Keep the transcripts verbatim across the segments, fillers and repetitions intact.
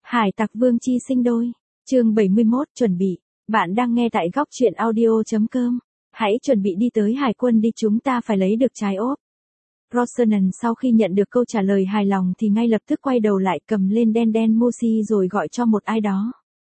Hải tặc vương chi sinh đôi. Chương bảy mươi mốt, chuẩn bị. Bạn đang nghe tại góc truyện audio chấm com. Hãy chuẩn bị đi tới hải quân đi, chúng ta phải lấy được trái ốp. Rosanna sau khi nhận được câu trả lời hài lòng thì ngay lập tức quay đầu lại, cầm lên đen đen Moshi rồi gọi cho một ai đó.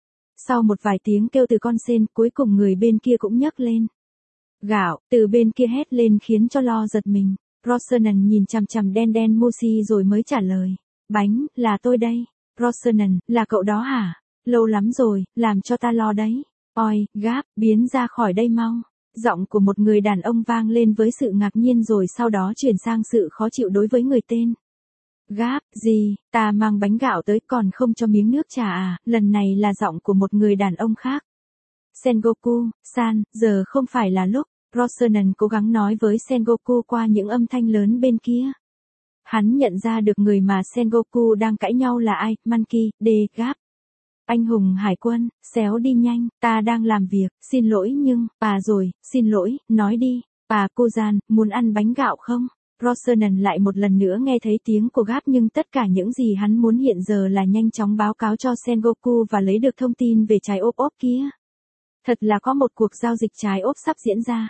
Sau một vài tiếng kêu từ con sên, cuối cùng người bên kia cũng nhấc lên. Gạo, từ bên kia hét lên khiến cho Lo giật mình. Rosanna nhìn chằm chằm đen đen Moshi rồi mới trả lời. Bánh, là tôi đây. Rosanna, là cậu đó hả? Lâu lắm rồi, làm cho ta lo đấy. Oi, Gáp, biến ra khỏi đây mau. Giọng của một người đàn ông vang lên với sự ngạc nhiên rồi sau đó chuyển sang sự khó chịu đối với người tên. Gáp, gì, ta mang bánh gạo tới còn không cho miếng nước trà à? Lần này là giọng của một người đàn ông khác. Sengoku, san, giờ không phải là lúc. Rosanna cố gắng nói với Sengoku qua những âm thanh lớn bên kia. Hắn nhận ra được người mà Sengoku đang cãi nhau là ai, Monkey, D, Gáp. Anh hùng hải quân, xéo đi nhanh, ta đang làm việc, xin lỗi nhưng, bà rồi, xin lỗi, nói đi, bà Kuzan, muốn ăn bánh gạo không? Rosanna lại một lần nữa nghe thấy tiếng của Gáp nhưng tất cả những gì hắn muốn hiện giờ là nhanh chóng báo cáo cho Sengoku và lấy được thông tin về trái ốp ốp kia. Thật là có một cuộc giao dịch trái ốp sắp diễn ra.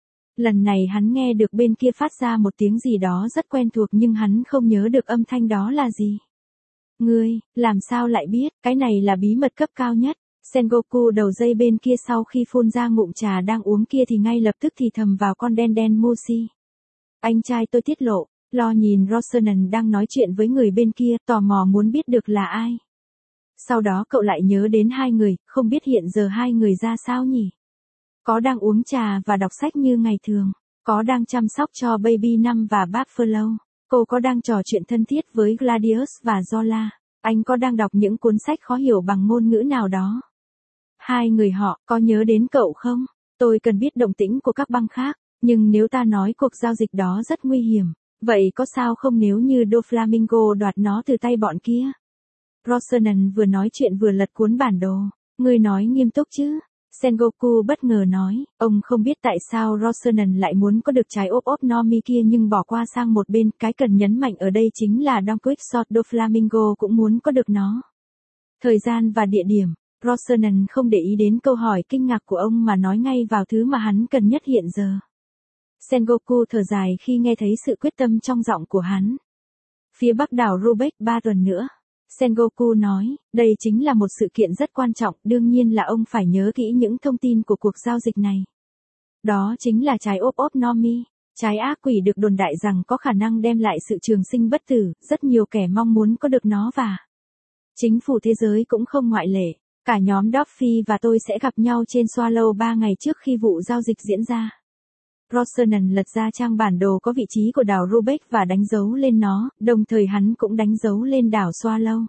Lần này hắn nghe được bên kia phát ra một tiếng gì đó rất quen thuộc nhưng hắn không nhớ được âm thanh đó là gì. Ngươi, làm sao lại biết, cái này là bí mật cấp cao nhất. Sengoku đầu dây bên kia sau khi phun ra ngụm trà đang uống kia thì ngay lập tức thì thầm vào con đen đen Moshi. Anh trai tôi tiết lộ, Lo nhìn Rosanna đang nói chuyện với người bên kia, tò mò muốn biết được là ai. Sau đó cậu lại nhớ đến hai người, không biết hiện giờ hai người ra sao nhỉ? Có đang uống trà và đọc sách như ngày thường, có đang chăm sóc cho Baby Năm và Buffalo, cô có đang trò chuyện thân thiết với Gladius và Zola, anh có đang đọc những cuốn sách khó hiểu bằng ngôn ngữ nào đó. Hai người họ có nhớ đến cậu không? Tôi cần biết động tĩnh của các băng khác, nhưng nếu ta nói cuộc giao dịch đó rất nguy hiểm, vậy có sao không nếu như Doflamingo đoạt nó từ tay bọn kia? Rosanna vừa nói chuyện vừa lật cuốn bản đồ. Ngươi nói nghiêm túc chứ? Sengoku bất ngờ nói, ông không biết tại sao Rosanna lại muốn có được trái ốp ốp Nomi kia nhưng bỏ qua sang một bên, cái cần nhấn mạnh ở đây chính là Don Quixote Doflamingo cũng muốn có được nó. Thời gian và địa điểm, Rosanna không để ý đến câu hỏi kinh ngạc của ông mà nói ngay vào thứ mà hắn cần nhất hiện giờ. Sengoku thở dài khi nghe thấy sự quyết tâm trong giọng của hắn. Phía bắc đảo Rubek ba tuần nữa. Sengoku nói, đây chính là một sự kiện rất quan trọng, đương nhiên là ông phải nhớ kỹ những thông tin của cuộc giao dịch này. Đó chính là trái ốp ốp Nomi, trái ác quỷ được đồn đại rằng có khả năng đem lại sự trường sinh bất tử, rất nhiều kẻ mong muốn có được nó và chính phủ thế giới cũng không ngoại lệ. Cả nhóm Dorothy và tôi sẽ gặp nhau trên Swallow ba ngày trước khi vụ giao dịch diễn ra. Rosanna lật ra trang bản đồ có vị trí của đảo Rubek và đánh dấu lên nó, đồng thời hắn cũng đánh dấu lên đảo Swallow,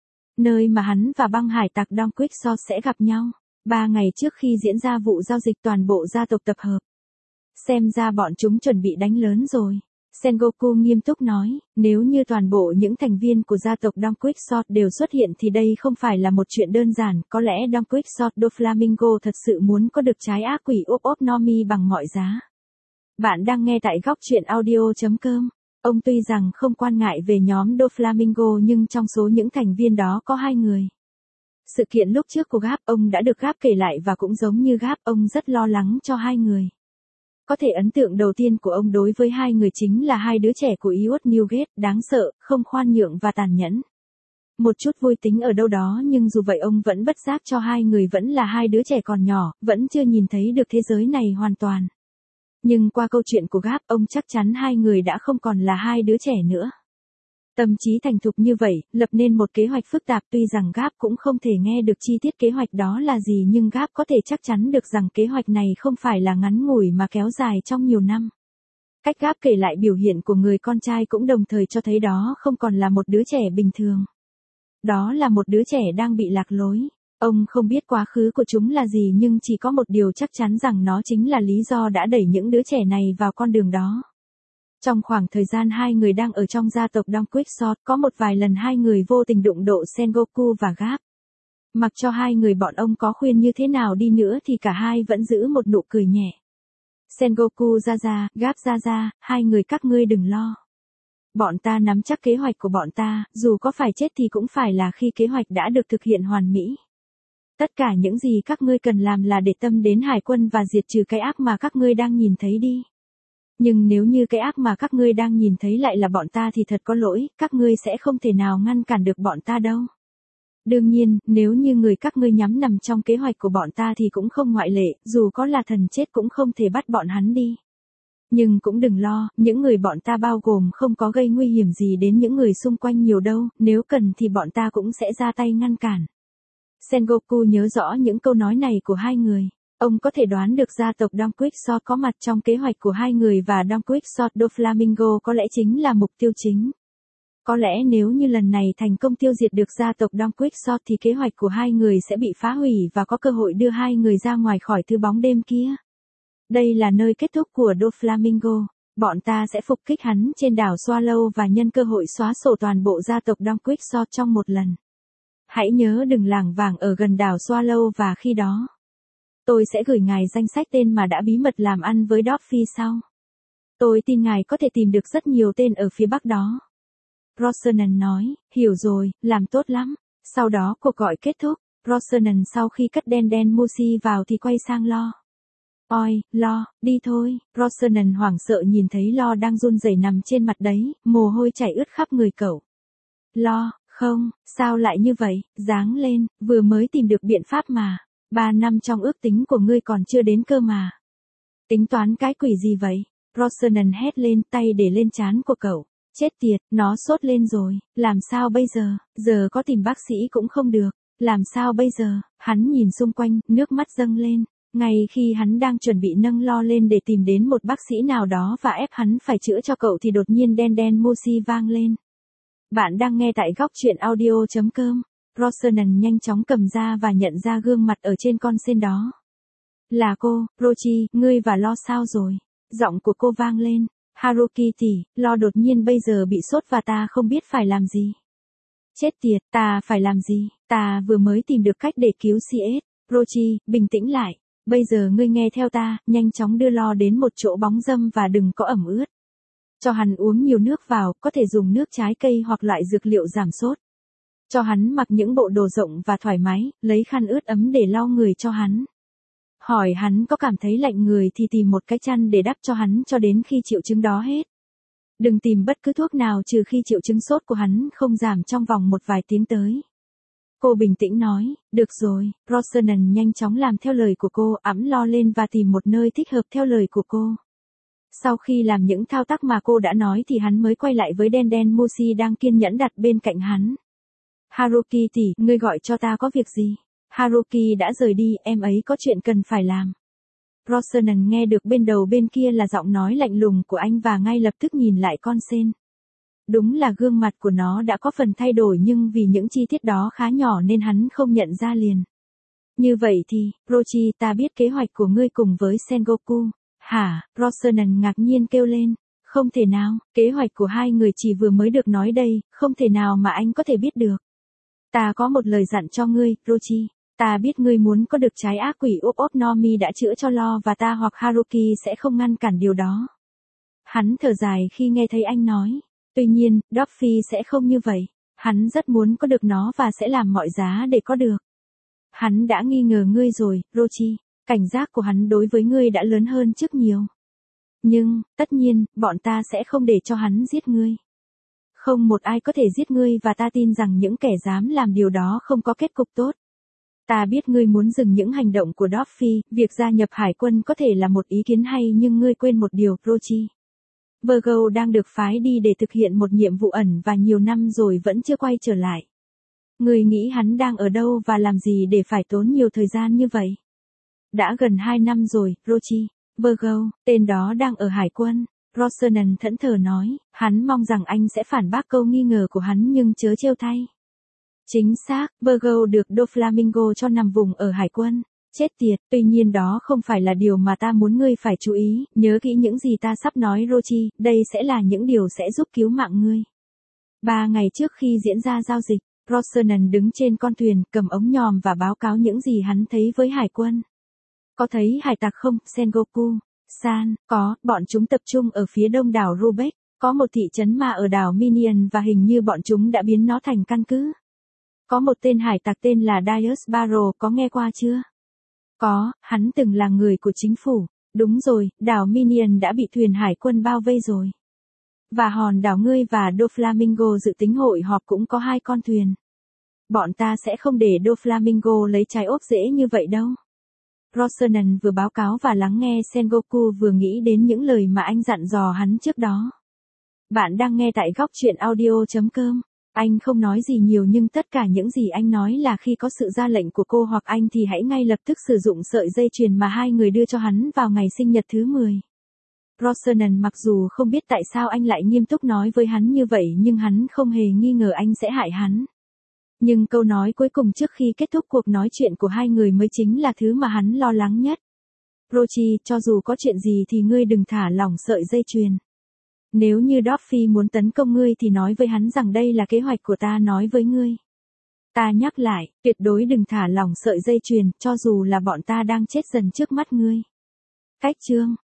nơi mà hắn và băng hải tặc Don Quixote sẽ gặp nhau. Ba ngày trước khi diễn ra vụ giao dịch toàn bộ gia tộc tập hợp. Xem ra bọn chúng chuẩn bị đánh lớn rồi. Sengoku nghiêm túc nói, nếu như toàn bộ những thành viên của gia tộc Don Quixote đều xuất hiện thì đây không phải là một chuyện đơn giản, có lẽ Don Quixote Doflamingo thật sự muốn có được trái ác quỷ ốp ốp Nomi bằng mọi giá. Bạn đang nghe tại góc truyện audio chấm com. Ông tuy rằng không quan ngại về nhóm Doflamingo nhưng trong số những thành viên đó có hai người. Sự kiện lúc trước của Gáp ông đã được Gáp kể lại và cũng giống như Gáp ông rất lo lắng cho hai người. Có thể ấn tượng đầu tiên của ông đối với hai người chính là hai đứa trẻ của Iốt Newgate, đáng sợ, không khoan nhượng và tàn nhẫn. Một chút vui tính ở đâu đó nhưng dù vậy ông vẫn bất giác cho hai người vẫn là hai đứa trẻ còn nhỏ, vẫn chưa nhìn thấy được thế giới này hoàn toàn. Nhưng qua câu chuyện của Gáp ông chắc chắn hai người đã không còn là hai đứa trẻ nữa. Tâm trí thành thục như vậy, lập nên một kế hoạch phức tạp tuy rằng Gáp cũng không thể nghe được chi tiết kế hoạch đó là gì nhưng Gáp có thể chắc chắn được rằng kế hoạch này không phải là ngắn ngủi mà kéo dài trong nhiều năm. Cách Gáp kể lại biểu hiện của người con trai cũng đồng thời cho thấy đó không còn là một đứa trẻ bình thường. Đó là một đứa trẻ đang bị lạc lối. Ông không biết quá khứ của chúng là gì nhưng chỉ có một điều chắc chắn rằng nó chính là lý do đã đẩy những đứa trẻ này vào con đường đó. Trong khoảng thời gian hai người đang ở trong gia tộc Don Quixote, có một vài lần hai người vô tình đụng độ Sengoku và Gáp. Mặc cho hai người bọn ông có khuyên như thế nào đi nữa thì cả hai vẫn giữ một nụ cười nhẹ. Sengoku ra ra, Gáp ra ra, hai người các ngươi đừng lo. Bọn ta nắm chắc kế hoạch của bọn ta, dù có phải chết thì cũng phải là khi kế hoạch đã được thực hiện hoàn mỹ. Tất cả những gì các ngươi cần làm là để tâm đến hải quân và diệt trừ cái ác mà các ngươi đang nhìn thấy đi. Nhưng nếu như cái ác mà các ngươi đang nhìn thấy lại là bọn ta thì thật có lỗi, các ngươi sẽ không thể nào ngăn cản được bọn ta đâu. Đương nhiên, nếu như người các ngươi nhắm nằm trong kế hoạch của bọn ta thì cũng không ngoại lệ, dù có là thần chết cũng không thể bắt bọn hắn đi. Nhưng cũng đừng lo, những người bọn ta bao gồm không có gây nguy hiểm gì đến những người xung quanh nhiều đâu, nếu cần thì bọn ta cũng sẽ ra tay ngăn cản. Sengoku nhớ rõ những câu nói này của hai người. Ông có thể đoán được gia tộc Don Quixote có mặt trong kế hoạch của hai người và Don Quixote Doflamingo có lẽ chính là mục tiêu chính. Có lẽ nếu như lần này thành công tiêu diệt được gia tộc Don Quixote thì kế hoạch của hai người sẽ bị phá hủy và có cơ hội đưa hai người ra ngoài khỏi thứ bóng đêm kia. Đây là nơi kết thúc của Doflamingo. Bọn ta sẽ phục kích hắn trên đảo Swallow và nhân cơ hội xóa sổ toàn bộ gia tộc Don Quixote trong một lần. Hãy nhớ đừng lảng vảng ở gần đảo Swallow và khi đó, tôi sẽ gửi ngài danh sách tên mà đã bí mật làm ăn với Dorothy sau. Tôi tin ngài có thể tìm được rất nhiều tên ở phía bắc đó. Rosenan nói, hiểu rồi, làm tốt lắm. Sau đó cuộc gọi kết thúc, Rosenan sau khi cất đen đen Mushi vào thì quay sang Lo. Oi, Lo, đi thôi. Rosenan hoảng sợ nhìn thấy Lo đang run rẩy nằm trên mặt đấy, mồ hôi chảy ướt khắp người cậu. Lo, không, sao lại như vậy, dáng lên, vừa mới tìm được biện pháp mà. Ba năm trong ước tính của ngươi còn chưa đến cơ mà. Tính toán cái quỷ gì vậy? Rosenan hét lên, tay để lên trán của cậu. Chết tiệt, nó sốt lên rồi, làm sao bây giờ, giờ có tìm bác sĩ cũng không được, làm sao bây giờ, hắn nhìn xung quanh, nước mắt dâng lên, ngay khi hắn đang chuẩn bị nâng Lo lên để tìm đến một bác sĩ nào đó và ép hắn phải chữa cho cậu thì đột nhiên đen đen Mushi vang lên. Bạn đang nghe tại góc truyện audio chấm com. Rosenan nhanh chóng cầm ra và nhận ra gương mặt ở trên con sên đó. Là cô, Rochi, ngươi và Lo sao rồi? Giọng của cô vang lên. Haruki tỷ, Lo đột nhiên bây giờ bị sốt và ta không biết phải làm gì. Chết tiệt, ta phải làm gì? Ta vừa mới tìm được cách để cứu xê ét. Rochi, bình tĩnh lại. Bây giờ ngươi nghe theo ta, nhanh chóng đưa Lo đến một chỗ bóng râm và đừng có ẩm ướt. Cho hắn uống nhiều nước vào, có thể dùng nước trái cây hoặc loại dược liệu giảm sốt. Cho hắn mặc những bộ đồ rộng và thoải mái, lấy khăn ướt ấm để lau người cho hắn. Hỏi hắn có cảm thấy lạnh người thì tìm một cái chăn để đắp cho hắn cho đến khi triệu chứng đó hết. Đừng tìm bất cứ thuốc nào trừ khi triệu chứng sốt của hắn không giảm trong vòng một vài tiếng tới. Cô bình tĩnh nói, được rồi, Rosenan nhanh chóng làm theo lời của cô, ẵm Lo lên và tìm một nơi thích hợp theo lời của cô. Sau khi làm những thao tác mà cô đã nói thì hắn mới quay lại với đen đen Mushi đang kiên nhẫn đặt bên cạnh hắn. Haruki tỷ, ngươi gọi cho ta có việc gì? Haruki đã rời đi, em ấy có chuyện cần phải làm. Rosenan nghe được bên đầu bên kia là giọng nói lạnh lùng của anh và ngay lập tức nhìn lại con sên. Đúng là gương mặt của nó đã có phần thay đổi nhưng vì những chi tiết đó khá nhỏ nên hắn không nhận ra liền. Như vậy thì, Rochi, ta biết kế hoạch của ngươi cùng với Sengoku. Hả? Rosenan ngạc nhiên kêu lên. Không thể nào, kế hoạch của hai người chỉ vừa mới được nói đây, không thể nào mà anh có thể biết được. Ta có một lời dặn cho ngươi, Rochi. Ta biết ngươi muốn có được trái ác quỷ ốp ốp Nomi đã chữa cho Lo và ta hoặc Haruki sẽ không ngăn cản điều đó. Hắn thở dài khi nghe thấy anh nói. Tuy nhiên, Dorothy sẽ không như vậy. Hắn rất muốn có được nó và sẽ làm mọi giá để có được. Hắn đã nghi ngờ ngươi rồi, Rochi. Cảnh giác của hắn đối với ngươi đã lớn hơn trước nhiều. Nhưng, tất nhiên, bọn ta sẽ không để cho hắn giết ngươi. Không một ai có thể giết ngươi và ta tin rằng những kẻ dám làm điều đó không có kết cục tốt. Ta biết ngươi muốn dừng những hành động của Dorothy, việc gia nhập hải quân có thể là một ý kiến hay nhưng ngươi quên một điều, Rochi. Virgo đang được phái đi để thực hiện một nhiệm vụ ẩn và nhiều năm rồi vẫn chưa quay trở lại. Ngươi nghĩ hắn đang ở đâu và làm gì để phải tốn nhiều thời gian như vậy? Đã gần hai năm rồi, Rochi. Virgo, tên đó đang ở hải quân. Rosenan thẫn thờ nói, hắn mong rằng anh sẽ phản bác câu nghi ngờ của hắn nhưng chớ trêu thay. Chính xác, Virgo được Doflamingo cho nằm vùng ở hải quân. Chết tiệt, tuy nhiên đó không phải là điều mà ta muốn ngươi phải chú ý, nhớ kỹ những gì ta sắp nói Rochi, đây sẽ là những điều sẽ giúp cứu mạng ngươi. Ba ngày trước khi diễn ra giao dịch, Rosenan đứng trên con thuyền, cầm ống nhòm và báo cáo những gì hắn thấy với hải quân. Có thấy hải tặc không, Sengoku? San, có, bọn chúng tập trung ở phía đông đảo Rubek. Có một thị trấn ma ở đảo Minion và hình như bọn chúng đã biến nó thành căn cứ. Có một tên hải tặc tên là Darius Barrow, có nghe qua chưa? Có, hắn từng là người của chính phủ. Đúng rồi, đảo Minion đã bị thuyền hải quân bao vây rồi. Và hòn đảo ngươi và Doflamingo dự tính hội họp cũng có hai con thuyền. Bọn ta sẽ không để Doflamingo lấy trái ốp dễ như vậy đâu. Rosernan vừa báo cáo và lắng nghe Sengoku vừa nghĩ đến những lời mà anh dặn dò hắn trước đó. Bạn đang nghe tại góc truyện audio chấm com. Anh không nói gì nhiều nhưng tất cả những gì anh nói là khi có sự ra lệnh của cô hoặc anh thì hãy ngay lập tức sử dụng sợi dây chuyền mà hai người đưa cho hắn vào ngày sinh nhật thứ mười. Rosernan mặc dù không biết tại sao anh lại nghiêm túc nói với hắn như vậy nhưng hắn không hề nghi ngờ anh sẽ hại hắn. Nhưng câu nói cuối cùng trước khi kết thúc cuộc nói chuyện của hai người mới chính là thứ mà hắn lo lắng nhất. Rochi, cho dù có chuyện gì thì ngươi đừng thả lỏng sợi dây chuyền. Nếu như Dorothy muốn tấn công ngươi thì nói với hắn rằng đây là kế hoạch của ta nói với ngươi. Ta nhắc lại, tuyệt đối đừng thả lỏng sợi dây chuyền, cho dù là bọn ta đang chết dần trước mắt ngươi. Cách chương